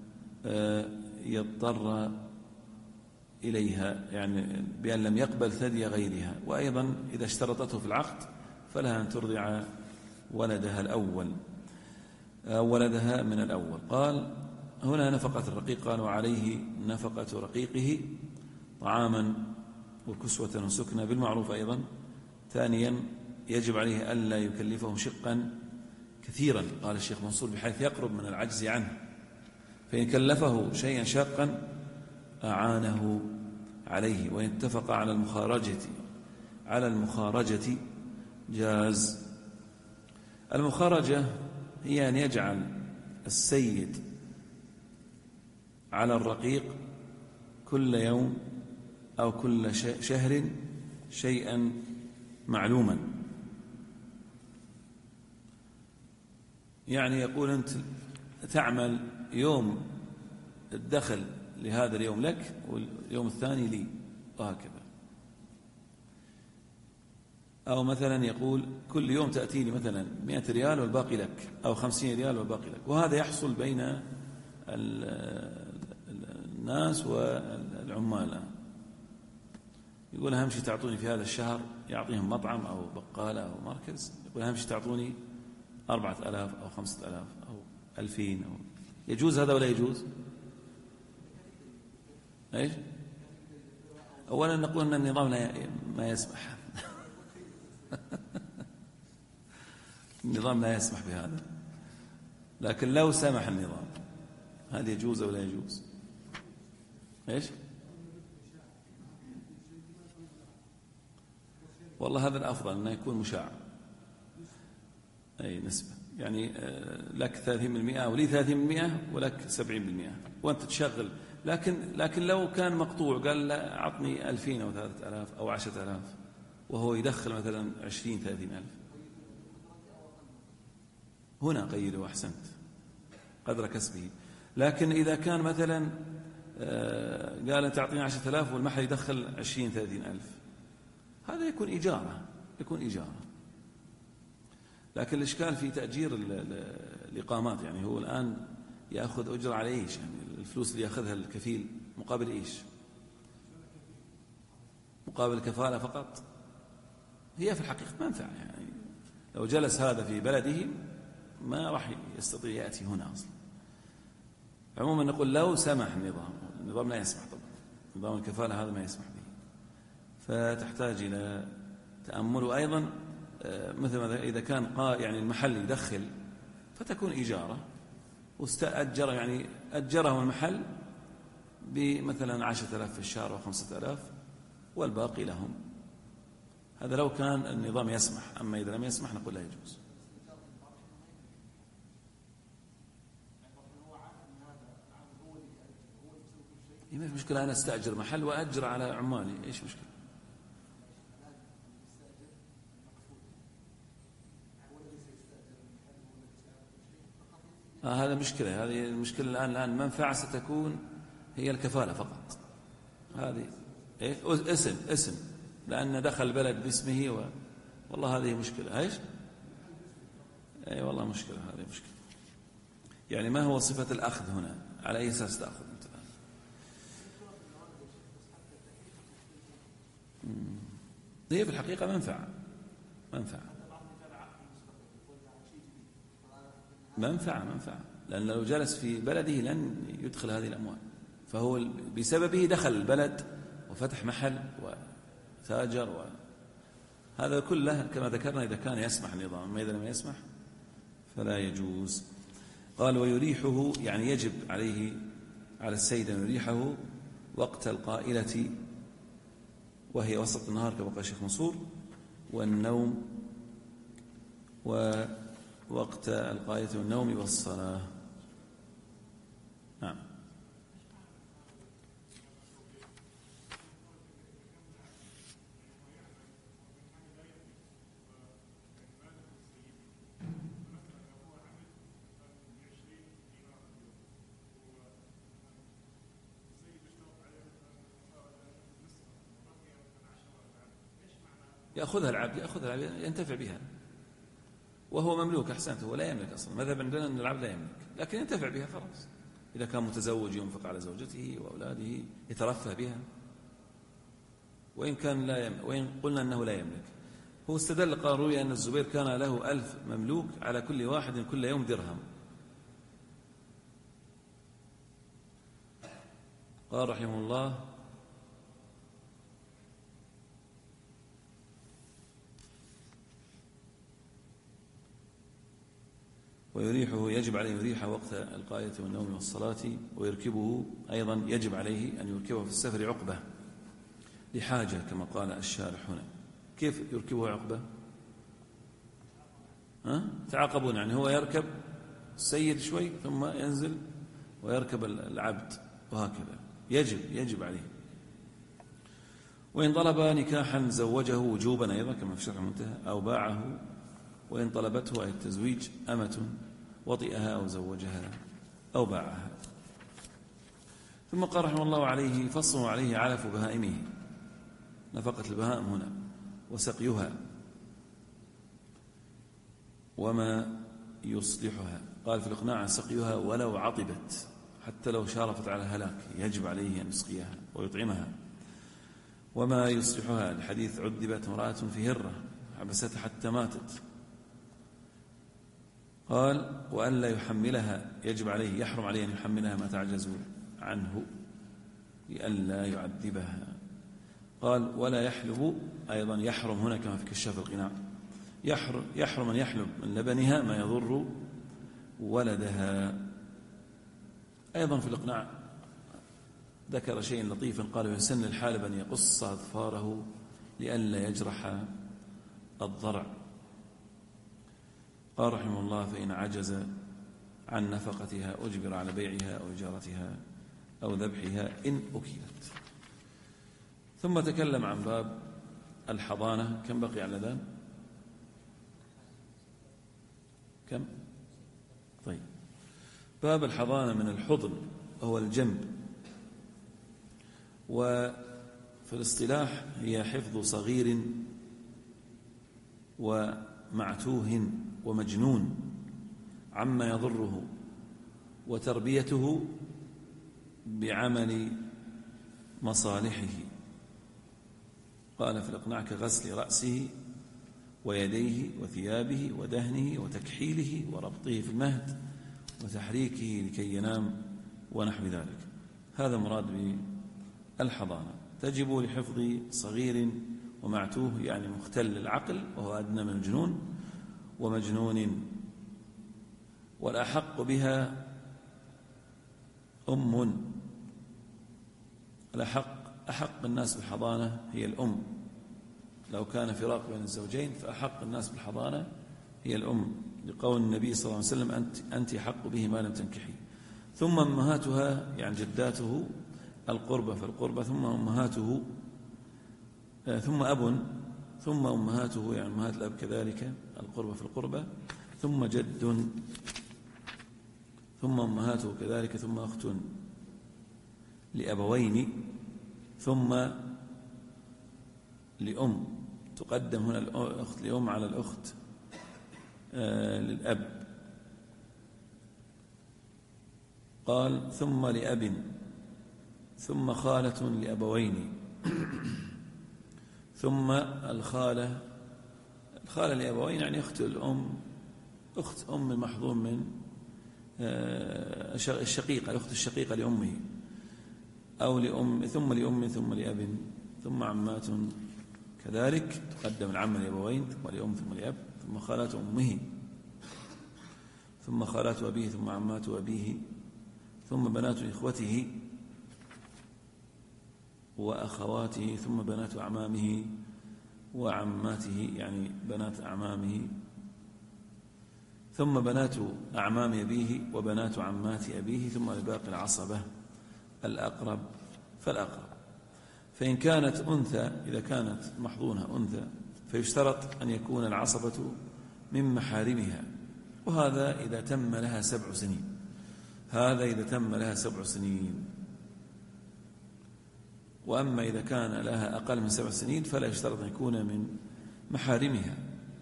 يضطر إليها، يعني بأن لم يقبل ثدي غيرها. وأيضا إذا اشترطته في العقد فلها أن ترضع ولدها من الأول. قال هنا نفقة الرقيق. قال وعليه نفقة رقيقه طعاما وكسوة وسكنة بالمعروف. أيضا ثانيا يجب عليه ألا يكلفه شقا كثيرا، قال الشيخ منصور، بحيث يقرب من العجز عنه. فإن كلفه شيئا شاقا أعانه عليه، وإن اتفق على المخارجة جاز. المخارجة هي أن يجعل السيد على الرقيق كل يوم أو كل شهر شيئا معلوما. يعني يقول أنت تعمل يوم الدخل لهذا اليوم لك واليوم الثاني لي، وهكذا. أو مثلا يقول كل يوم تأتيني مثلا 100 ريال والباقي لك، أو 50 ريال والباقي لك. وهذا يحصل بين الناس والعمال. يقول أهم شيء تعطوني في هذا الشهر، يعطيهم مطعم أو بقالة أو مركز، يقول أهم شيء تعطوني 4000 أو 5000 أو 2000 يجوز هذا ولا يجوز؟ إيش؟ أولا نقول أن النظام ما يسمح النظام لا يسمح بهذا، لكن لو سمح النظام هل يجوز ولا يجوز؟ إيش؟ والله هذا الأفضل أنه يكون مشاع، أي نسبة. يعني لك 30% ولي 30% ولك 70% وأنت تشغل. لكن لو كان مقطوع قال لا أعطني 2000 أو 3000 أو 10000 وهو يدخل مثلا 20-30 ألف، هنا قيده أحسنت قدر كسبه. لكن إذا كان مثلا قال أنت تعطيني 10,000 والمحل يدخل 20-30 ألف، هذا يكون إجارة. لكن الإشكال في تأجير الإقامات، يعني هو الآن يأخذ أجر على إيش؟ يعني الفلوس اللي يأخذها الكفيل مقابل إيش؟ مقابل كفالة فقط. هي في الحقيقة منفعة، يعني لو جلس هذا في بلده ما راح يستطيع يأتي هنا أصلا. عموما نقول لو سمح النظام لا يسمح طبعا، نظام الكفالة هذا ما يسمح به، فتحتاج إلى تأمل. وأيضا مثل ما إذا كان يعني المحل يدخل فتكون إجارة، واستأجر يعني أجره المحل بمثلا 10,000 في الشهر و5,000 والباقي لهم. هذا لو كان النظام يسمح، أما إذا لم يسمح نقول لا يجوز. ما في مشكلة أنا أستأجر محل وأجر على عمالي، إيش مشكلة؟ هذا مشكلة. هذه المشكلة الآن المنفعة ستكون هي الكفالة فقط. هذه إيه؟ اسم لأن دخل بلد باسمه والله هذه مشكلة. إيش؟ أي والله مشكلة، هذه مشكلة. يعني ما هو صفة الأخذ هنا؟ على أي أساس تأخذ أنت؟ هي في الحقيقة منفعة. لأن لو جلس في بلده لن يدخل هذه الأموال، فهو بسببه دخل البلد وفتح محل وتاجر، هذا كله كما ذكرنا إذا كان يسمح النظام، أما إذا لم يسمح فلا يجوز. قال ويريحه، يعني يجب عليه على السيد أن يريحه وقت القائلة وهي وسط النهار كما قال الشيخ منصور، والنوم، ووقت القائلة والنوم والصلاة. نعم. يأخذها العبد ينتفع بها وهو مملوك. أحسنت، هو لا يملك أصلا. مذهب عندنا أن العبد لا يملك، لكن ينتفع بها خلاص. إذا كان متزوج ينفق على زوجته وأولاده، يترفه بها، وإن قلنا أنه لا يملك. هو استدل، قال روي أن الزبير كان له 1000 مملوك على كل واحد كل يوم درهم. قال رحمه الله ويريحه، يجب عليه يريح وقت القائلة والنوم والصلاة، ويركبه أيضا يجب عليه أن يركبه في السفر عقبة لحاجة كما قال الشارح هنا. كيف يركبه عقبة؟ تعاقبون، يعني هو يركب السيد شوي ثم ينزل ويركب العبد، وهكذا يجب عليه. وإن طلب نكاحا زوجه وجوبا أيضا كما في شرح المنتهى، أو باعه. وإن طلبته أي التزويج أمة وطئها أو زوجها أو باعها. ثم قال رحمه الله عليه فصل عليه علف بهائمه، نفقة البهائم هنا، وسقيها وما يصلحها. قال في الإقناع سقيها ولو عطبت، حتى لو شارفت على هلاك يجب عليه أن يسقيها ويطعمها. وما يصلحها، الحديث عذبت امرأة في هرة حبستها حتى ماتت. قال وألا يحملها، يجب عليه يحرم عليه أن يحملها ما تعجز عنه لئلا يعذبها. قال ولا يحلب، أيضا يحرم هنا كما في كشاف القناع، يحرم أن يحلب من لبنها ما يضر ولدها. أيضا في الإقناع ذكر شيء لطيفا، قال يسن الحالب أن يقص أظفاره لئلا يجرح الضرع. قال رحمه الله: فإن عجز عن نفقتها أجبر على بيعها أو إجارتها أو ذبحها إن أكلت. ثم تكلم عن باب الحضانة. كم بقي على ذا؟ كم؟ طيب، باب الحضانة من الحضن وهو الجنب، وفي الاصطلاح هي حفظ صغير ومعتوه ومجنون عما يضره وتربيته بعمل مصالحه. قال في الإقناع: كغسل رأسه ويديه وثيابه ودهنه وتكحيله وربطه في المهد وتحريكه لكي ينام ونحو ذلك. هذا مراد بالحضانة. تجب لحفظ صغير ومعتوه، يعني مختل العقل وهو أدنى من الجنون، ومجنون. والأحق بها أحق الناس بالحضانة هي الأم. لو كان فراق بين الزوجين فأحق الناس بالحضانة هي الأم، لقول النبي صلى الله عليه وسلم: أنت حق به ما لم تنكحي. ثم أمهاتها، يعني جداته القربة فالقربة، ثم أمهاته، ثم أب، ثم أمهاته، يعني أمهات الأب كذلك القربة فالقربة، ثم جد، ثم أمهاته كذلك، ثم أخت لأبوين، ثم لأم. تقدم هنا الأخت لأم على الأخت للأب. قال: ثم لأب، ثم خالة لأبوين، ثم الخالة لأبوين، يعني أخت الأم، أخت أم المحظوم من الشقيقة، الأخت الشقيقة لأمه أو لأم، ثم لأم، ثم لأب، ثم عمات كذلك تقدم العم لأبوين، ثم لأم، ثم لأب، ثم خالات أمه، ثم خالات أبيه، ثم عمات أبيه، ثم بنات إخوته وأخواته، ثم بنات أعمامه وعماته، يعني بنات أعمامه، ثم بنات أعمام أبيه وبنات عمات أبيه، ثم الباقي العصبة الأقرب فالأقرب. فإن كانت أنثى، إذا كانت محظونة أنثى، فيشترط أن يكون العصبة من محارمها، وهذا إذا تم لها 7 سنين. هذا إذا تم لها 7 سنين. وأما إذا كان لها أقل من 7 سنين فلا يشترط أن يكون من محارمها.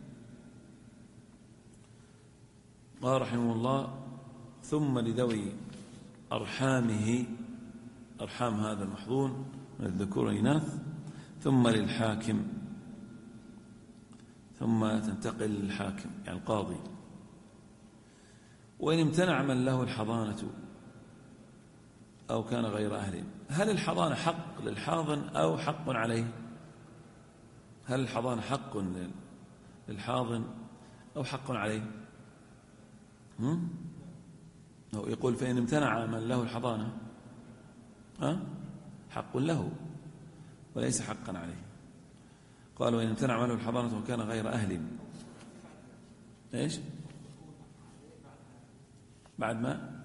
قال رحمه الله: ثم لذوي أرحامه، أرحام هذا المحظون من الذكور والإناث، ثم للحاكم، ثم تنتقل للحاكم يعني القاضي. وإن امتنع من له الحضانة أو كان غير أهل. هل الحضانة حق للحاضن أو حق عليه؟ هل الحضانة حق للحاضن أو حق عليه؟ هو يقول: فإن امتنع من له الحضانة حق له وليس حقا عليه. قال: وإن امتنع من له الحضانة وكان غير أهل. إيش؟ بعد ما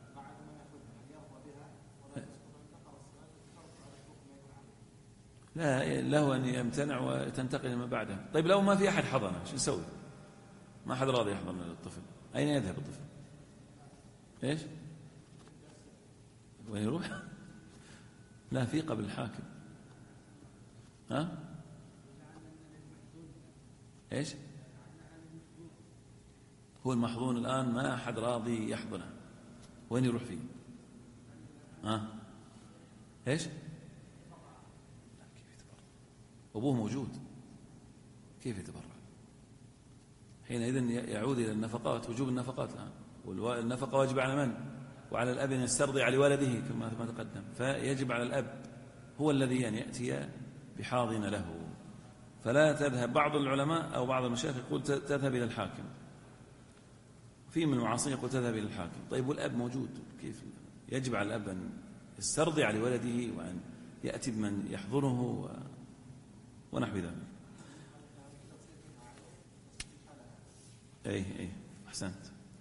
لا له أن يمتنع وتنتقل ما بعده. طيب لو ما في أحد حضنه شو نسوي؟ ما أحد راضي يحضن الطفل، أين يذهب الطفل؟ إيش؟ وين يروح؟ لا، في قبل الحاكم. إيش؟ هو المحظون الآن ما أحد راضي يحضنه، وين يروح فيه؟ إيش؟ كيف يتبرع؟ أبوه موجود، كيف يتبرع؟ حينئذ يعود إلى النفقات، وجوب النفقات الآن، والنفقة واجب على من؟ وعلى الأب أن يسترضع لولده كما تقدم. فيجب على الأب هو الذي أن يأتي بحاضن له. فلا تذهب. بعض العلماء أو بعض المشايخ يقول تذهب إلى الحاكم، في من المعاصرين يقول تذهب إلى الحاكم. طيب والأب موجود، كيف؟ يجب على الأب أن يسترضع لولده وأن يأتي بمن يحضنه ونحو ذلك. أحسنت.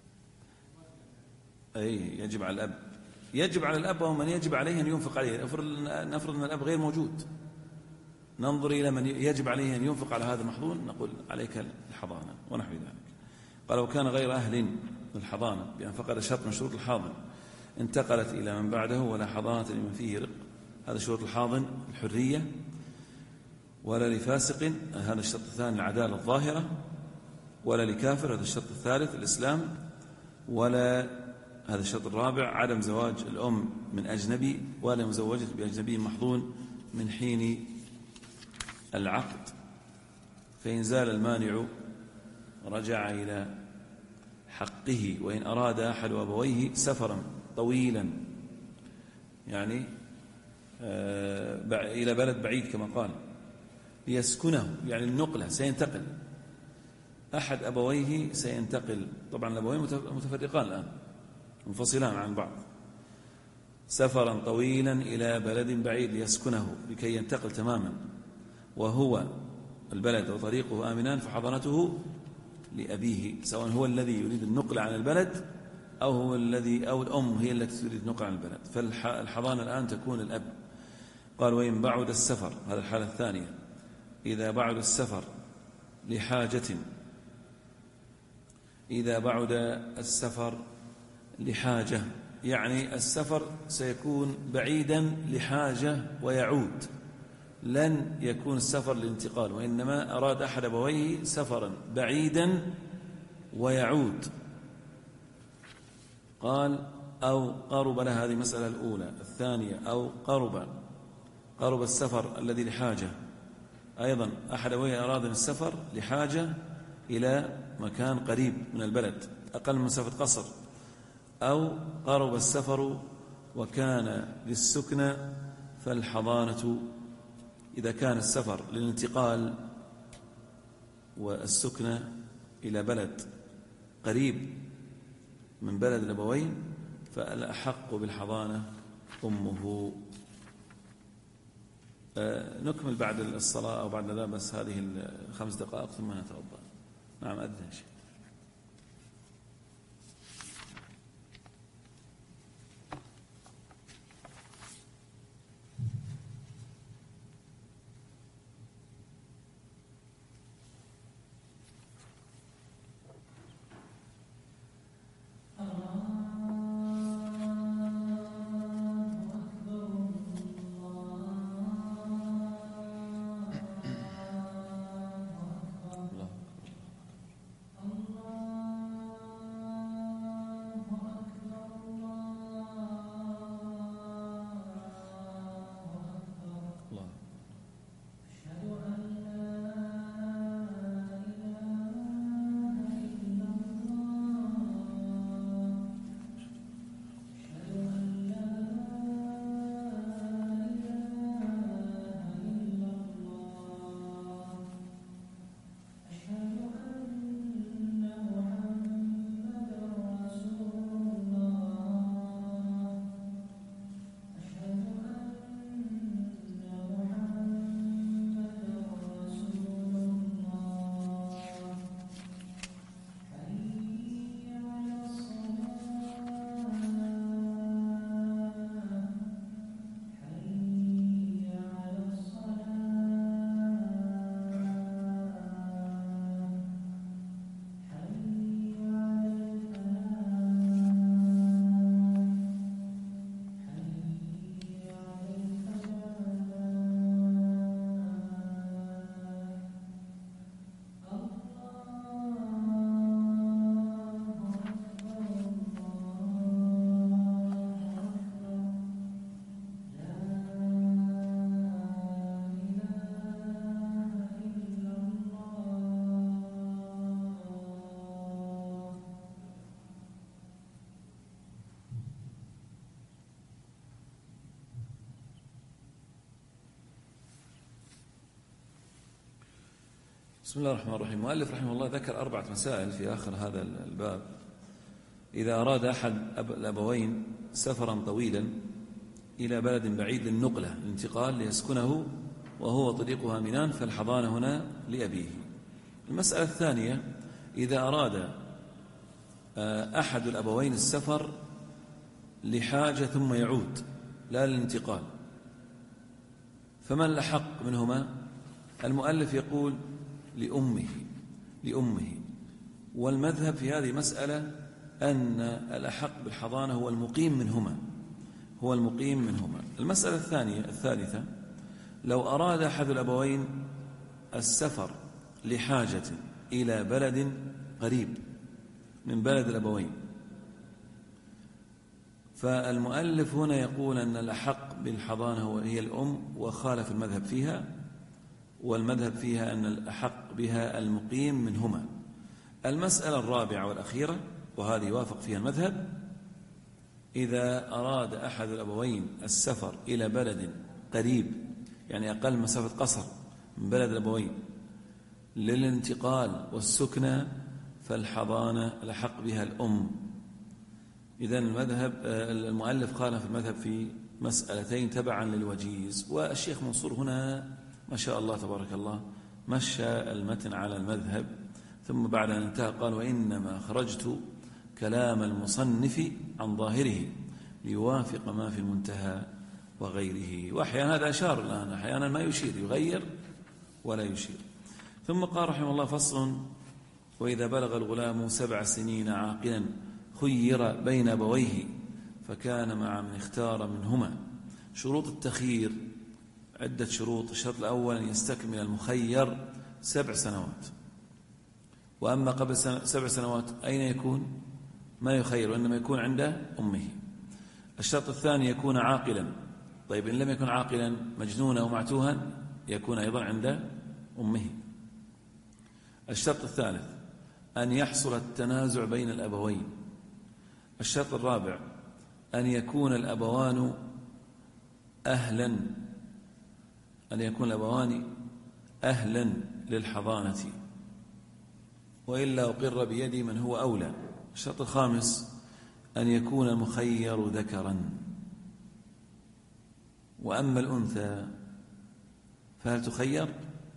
أي يجب على الأب، يجب على الأب ومن يجب عليه أن ينفق عليه. نفرض أن الأب غير موجود، ننظر إلى من يجب عليه أن ينفق على هذا المحظون، نقول عليك الحضانة ونحو ذلك. قال وكان غير أهل للحضانة بأن فقد شرط من شروط الحاضن انتقلت إلى من بعده ولا حضانة لمن فيه رق. هذا شروط الحاضن الحرية، ولا لفاسق هذا الشرط الثاني العدالة الظاهرة، ولا لكافر هذا الشرط الثالث الإسلام، ولا هذا الشرط الرابع عدم زواج الأم من أجنبي، ولا مزوجة بأجنبي محظون من حين العقد. فإن زال المانع رجع إلى حقه. وإن أراد أحد أبويه سفرا طويلا، يعني إلى بلد بعيد كما قال، ليسكنه يعني النقلة، سينتقل أحد أبويه سينتقل. طبعا الأبوين متفرقان الآن، منفصلان عن بعض. سفرا طويلا إلى بلد بعيد ليسكنه لكي ينتقل تماما، وهو البلد وطريقه آمنان، فحضانته لأبيه، سواء هو الذي يريد النقل عن البلد أو هو الذي أو الأم هي التي تريد النقل عن البلد. فالحضانة الآن تكون الأب. قال وإن بعد السفر، هذا الحالة الثانية، إذا بعد السفر لحاجة، إذا بعد السفر لحاجة يعني السفر سيكون بعيدا لحاجة ويعود، لن يكون السفر للانتقال، وإنما أراد أحد أبويه سفرا بعيدا ويعود. قال أو قرب لها، هذه المسألة الأولى. الثانية أو قرب السفر الذي لحاجة، أيضا أحد أبويه أراد السفر لحاجة إلى مكان قريب من البلد أقل من مسافة قصر، أو قرب السفر وكان للسكنى، فالحضانة إذا كان السفر للانتقال والسكنى إلى بلد قريب من بلد الأبوين، فالأحق بالحضانة أمه. نكمل بعد الصلاة أو بعد ذلك، بس هذه 5 دقائق ثم نتوضأ. نعم أذن شيء. بسم الله الرحمن الرحيم. المؤلف رحمه الله ذكر 4 مسائل في آخر هذا الباب. إذا أراد أحد الأبوين سفرا طويلا إلى بلد بعيد للنقلة الانتقال ليسكنه وهو طريقها آمنان، فالحضانة هنا لأبيه. المسألة الثانية، إذا أراد أحد الأبوين السفر لحاجة ثم يعود لا للانتقال، فمن الأحق منهما؟ المؤلف يقول لأمه، والمذهب في هذه مسألة أن الأحق بالحضانة هو المقيم منهما. المسألة الثالثة، لو أراد أحد الأبوين السفر لحاجة إلى بلد قريب من بلد الأبوين، فالمؤلف هنا يقول أن الأحق بالحضانة هي الأم، وخالف المذهب فيها، والمذهب فيها أن الأحق بها المقيم منهما. المسألة الرابعة والأخيرة، وهذه يوافق فيها المذهب، إذا أراد أحد الأبوين السفر إلى بلد قريب، يعني أقل مسافة قصر من بلد الأبوين، للانتقال والسكنى، فالحضانة الأحق بها الأم. إذن المؤلف خالف المذهب في مسألتين تبعا للوجيز، والشيخ منصور هنا ما شاء الله تبارك الله مشى المتن على المذهب، ثم بعد أن انتهى قال: وإنما خرجت كلام المصنف عن ظاهره ليوافق ما في المنتهى وغيره. وأحيانا هذا أشار الآن، أحيانا ما يشير، يغير ولا يشير. ثم قال رحمه الله: فصل: وإذا بلغ الغلام 7 سنين عاقلا خير بين أبويه فكان مع من اختار منهما. شروط التخيير عدة شروط. الشرط الأول أن يستكمل المخير 7 سنوات، وأما قبل 7 سنوات أين يكون؟ ما يخير، وإنما يكون عند أمه. الشرط الثاني يكون عاقلا. طيب إن لم يكن عاقلا، مجنونا ومعتوها، يكون أيضا عند أمه. الشرط الثالث أن يحصل التنازع بين الأبوين. الشرط الرابع أن يكون الأبوان أهلا للحضانة، وإلا أقر بيد من هو أولى. الشرط الخامس أن يكون المخير ذكرا. وأما الأنثى فهل تخير؟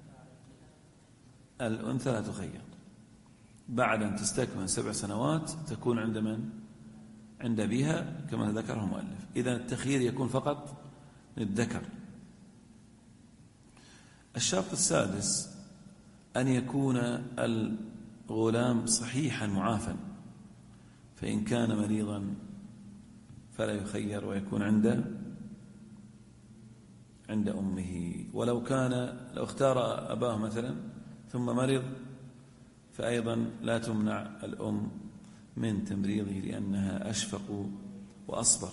الأنثى لا تخير، بعد أن تستكمل 7 سنوات تكون عند من؟ عند أبيها كما ذكره المؤلف. إذن التخيير يكون فقط للذكر. الشرط السادس أن يكون الغلام صحيحا معافا، فإن كان مريضا فلا يخير ويكون عند أمه. ولو اختار أباه مثلا ثم مرض، فأيضا لا تمنع الأم من تمريضه لأنها أشفق وأصبر.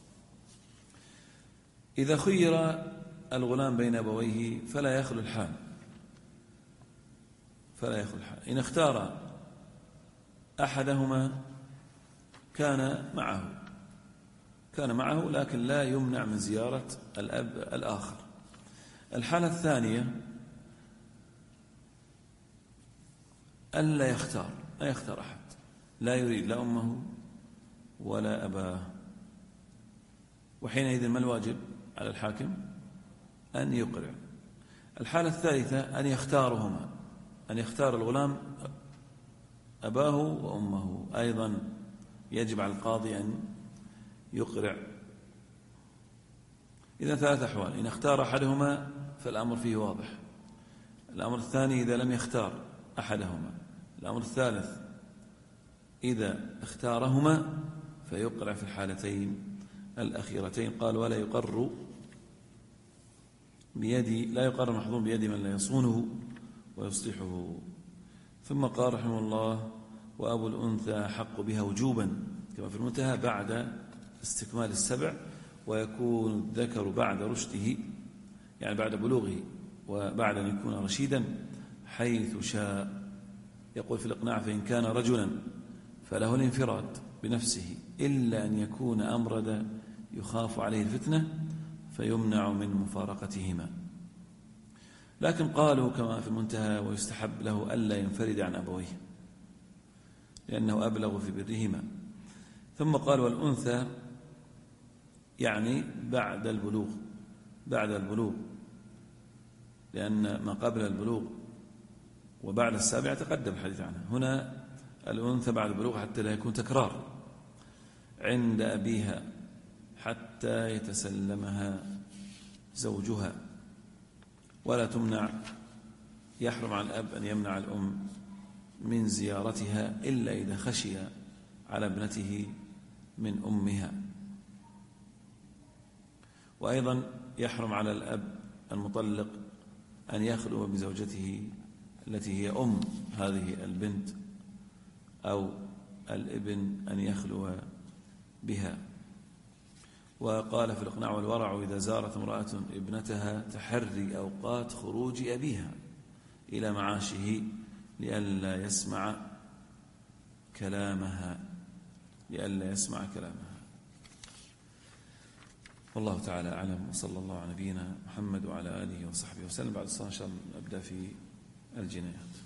إذا خير الغلام بين أبويه فلا يخلو الحال. إن اختار أحدهما كان معه لكن لا يمنع من زيارة الأب الآخر. الحالة الثانية ألا يختار، لا يختار أحد، لا يريد لا أمه ولا أباه، وحينئذ ما الواجب على الحاكم؟ أن يقرع. الحالة الثالثة أن يختارهما، أن يختار الغلام أباه وأمه، أيضا يجب على القاضي أن يقرع. إذا 3 أحوال: إن اختار أحدهما فالأمر فيه واضح، الأمر الثاني إذا لم يختار أحدهما، الأمر الثالث إذا اختارهما فيقرع في الحالتين الأخيرتين. قال: ولا يقر لا يقر محظوظ بيد من لا يصونه ويصلحه. ثم قال رحمه الله: وأبو الأنثى حق بها وجوبا كما في المنتهى بعد استكمال 7، ويكون الذكر بعد رشده، يعني بعد بلوغه وبعد أن يكون رشيدا حيث شاء. يقول في الإقناع: فإن كان رجلا فله الانفراد بنفسه إلا أن يكون أمرد يخاف عليه الفتنة فيمنع من مفارقتهما. لكن قالوا كما في المنتهى: ويستحب له ألا ينفرد عن أبويه لأنه أبلغ في برهما. ثم قال: والأنثى يعني بعد البلوغ، لأن ما قبل البلوغ وبعد 7 تقدم الحديث عنه. هنا الأنثى بعد بلوغها حتى لا يكون تكرار عند أبيها حتى يتسلمها زوجها، ولا تمنع، يحرم على الأب أن يمنع الأم من زيارتها إلا إذا خشي على ابنته من أمها. وأيضا يحرم على الأب المطلق أن يخلو بزوجته التي هي أم هذه البنت أو الابن أن يخلو بها. وقال في الإقناع والورع: إذا زارت امرأة ابنتها تحري أوقات خروج أبيها إلى معاشه لئلا يسمع كلامها. والله تعالى أعلم، وصلى الله على نبينا محمد وعلى آله وصحبه وسلم. بعد الصلاة إن شاء الله نبدأ في الجنايات.